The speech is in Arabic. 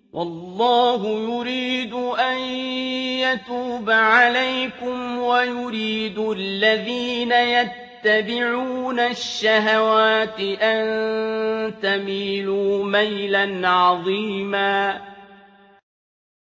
وَاللَّهُ يُرِيدُ أَن يَتُوبَ عَلَيْكُمْ وَيُرِيدُ الَّذِينَ يَتَّبِعُونَ الشَّهَوَاتِ أَن تَمِيلُوا مَيْلًا عَظِيمًا